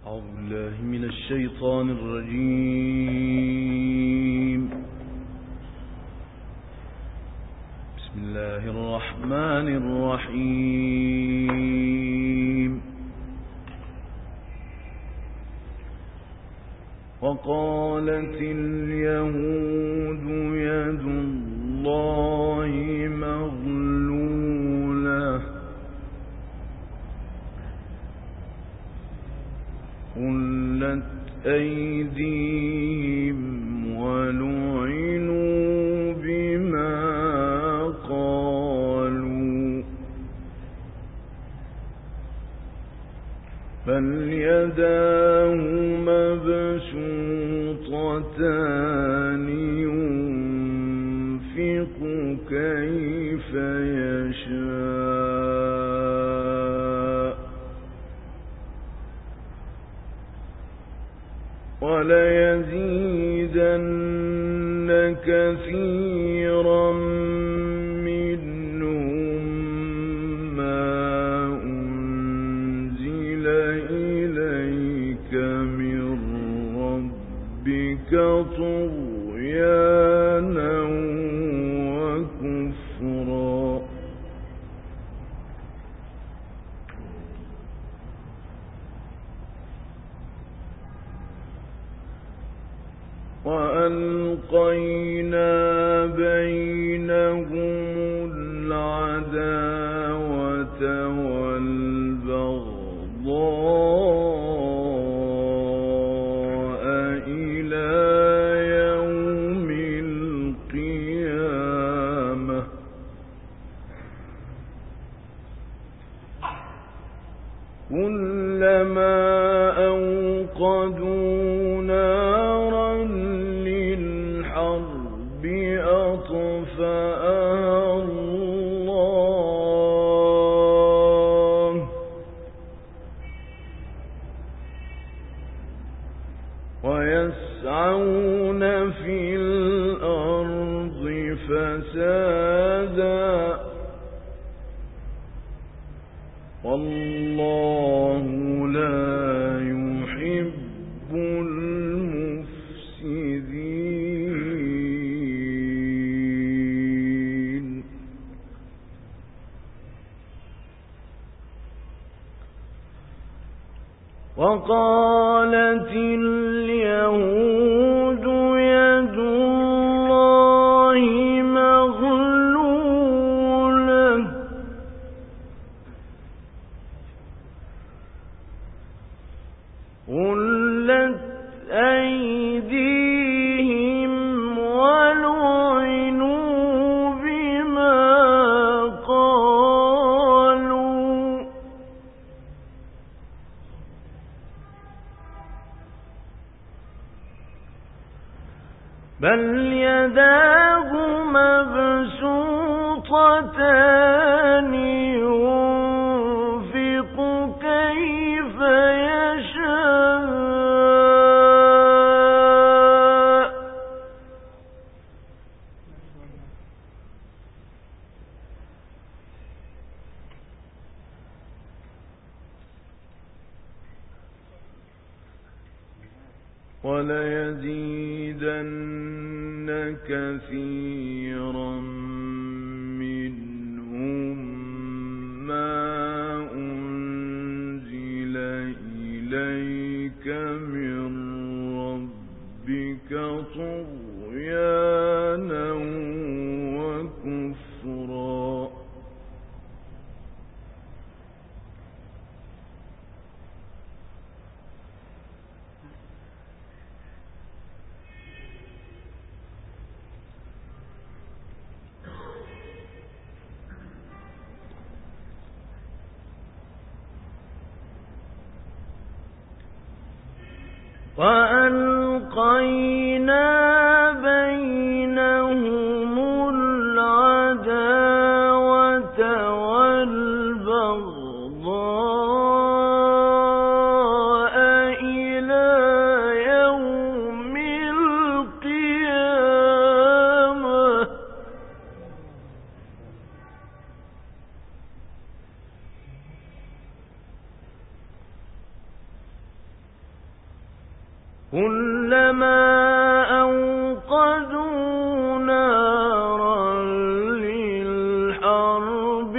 أعوذ بالله من الشيطان الرجيم. بسم الله الرحمن الرحيم. وقالت اليهود يد الله مغلولة غلت أيديهم ولعنوا بما قالوا بل يداه مبسوطتان ينفق كيف يشاء وليزيدن كثيرا منهم ما أنزل إليك من ربك طغيانا وكفرا وألقينا بينهم العداوة والبغضاء إلى يوم القيامة كلما أوقدوا نارا للحرب أطفأها الله ويسعون في الأرض فسادا والله لا يحب المفسدين. وقالت اليهود يد الله مغلولة غلت أيديهم ولعنوا بما قالوا بل يداه مبسوطتان ينفق كيف يشاء وليزيدن كثيرا منهم ما أنزل إليك من ربك طغيانا وكفرا وألقينا بينهم العداوة والبغضاء إلى يوم القيامة كلما أوقدوا نارا للحرب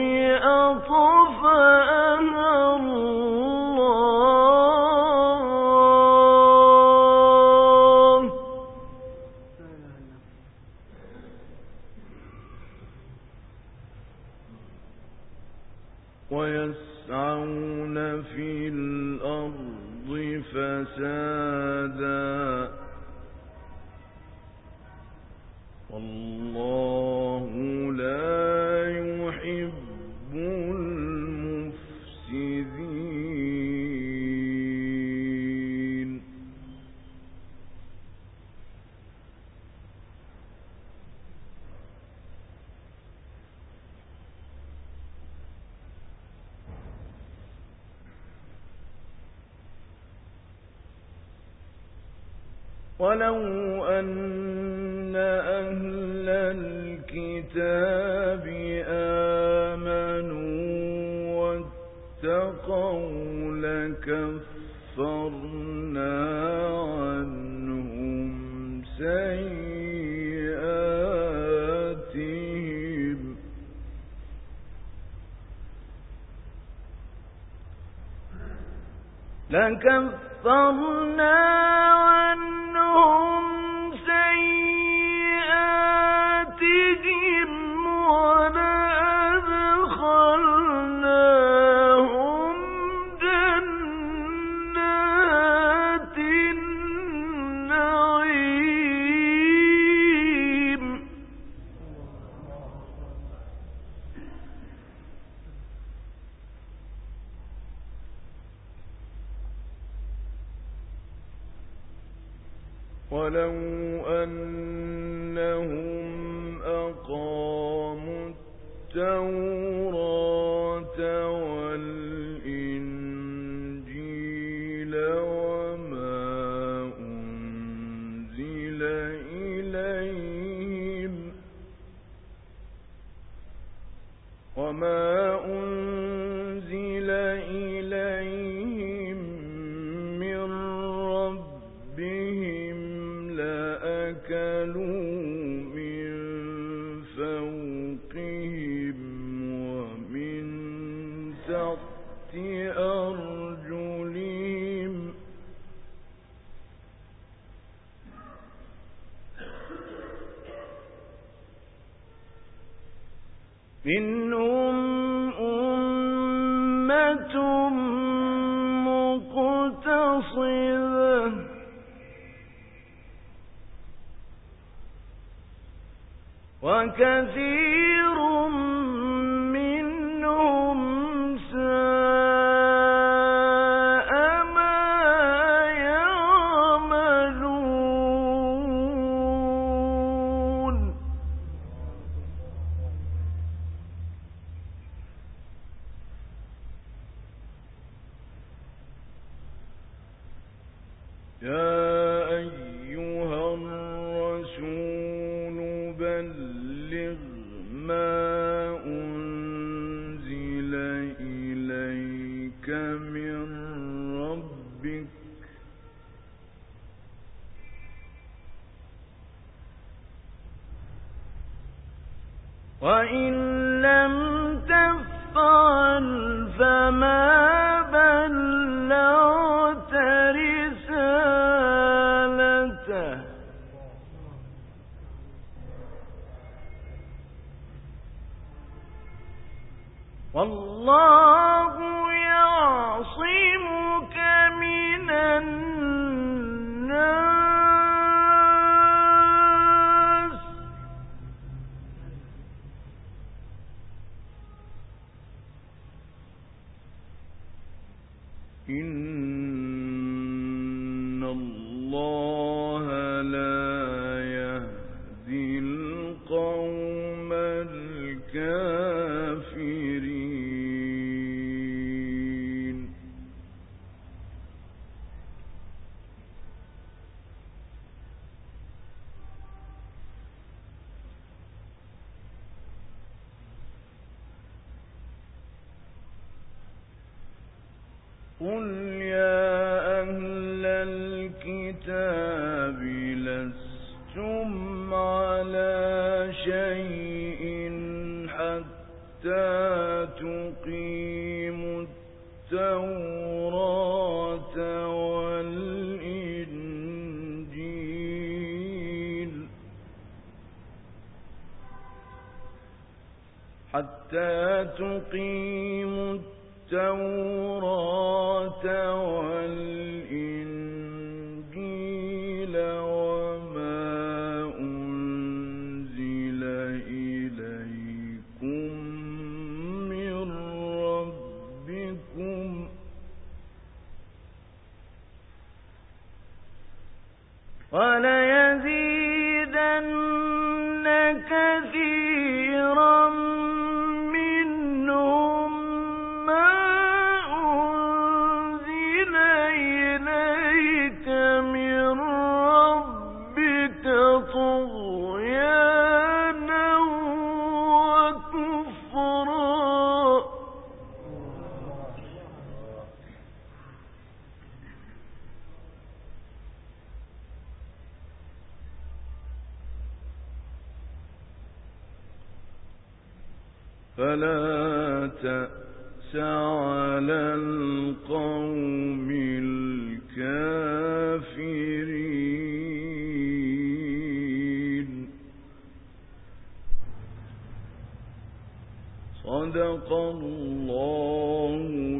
أطفأها الله ويسعون في الأرض فسادا والله لا يحب المفسدين ولو أن أهل الكتاب آمنوا واتقوا لكفرنا عنهم سيئاتهم ولأدخلناهم جنات النعيم ولو أنهم أقاموا التوراة والإنجيل وما أنزل إليهم من ربهم لأكلوا من فوقهم ومن تحت أرجلهم منهم أمة مقتصدة وكثير منهم ساء ما يعملون يا أيها الرسول بلغ ما أنزل إليك من ربك وإن لم تفعل فما بلغت رسالته والله يعصمك من الناس إن الله لا يهدي القوم الكافرين قل يا أهل الكتاب حتى تقيموا التوراة والإنجيل وما أنزل إليكم من ربكم وليزيدن كثيرا منهم ما أنزل إليك من ربك طغيانا وكفرا فلا تأس على القوم الكافرين. صدق الله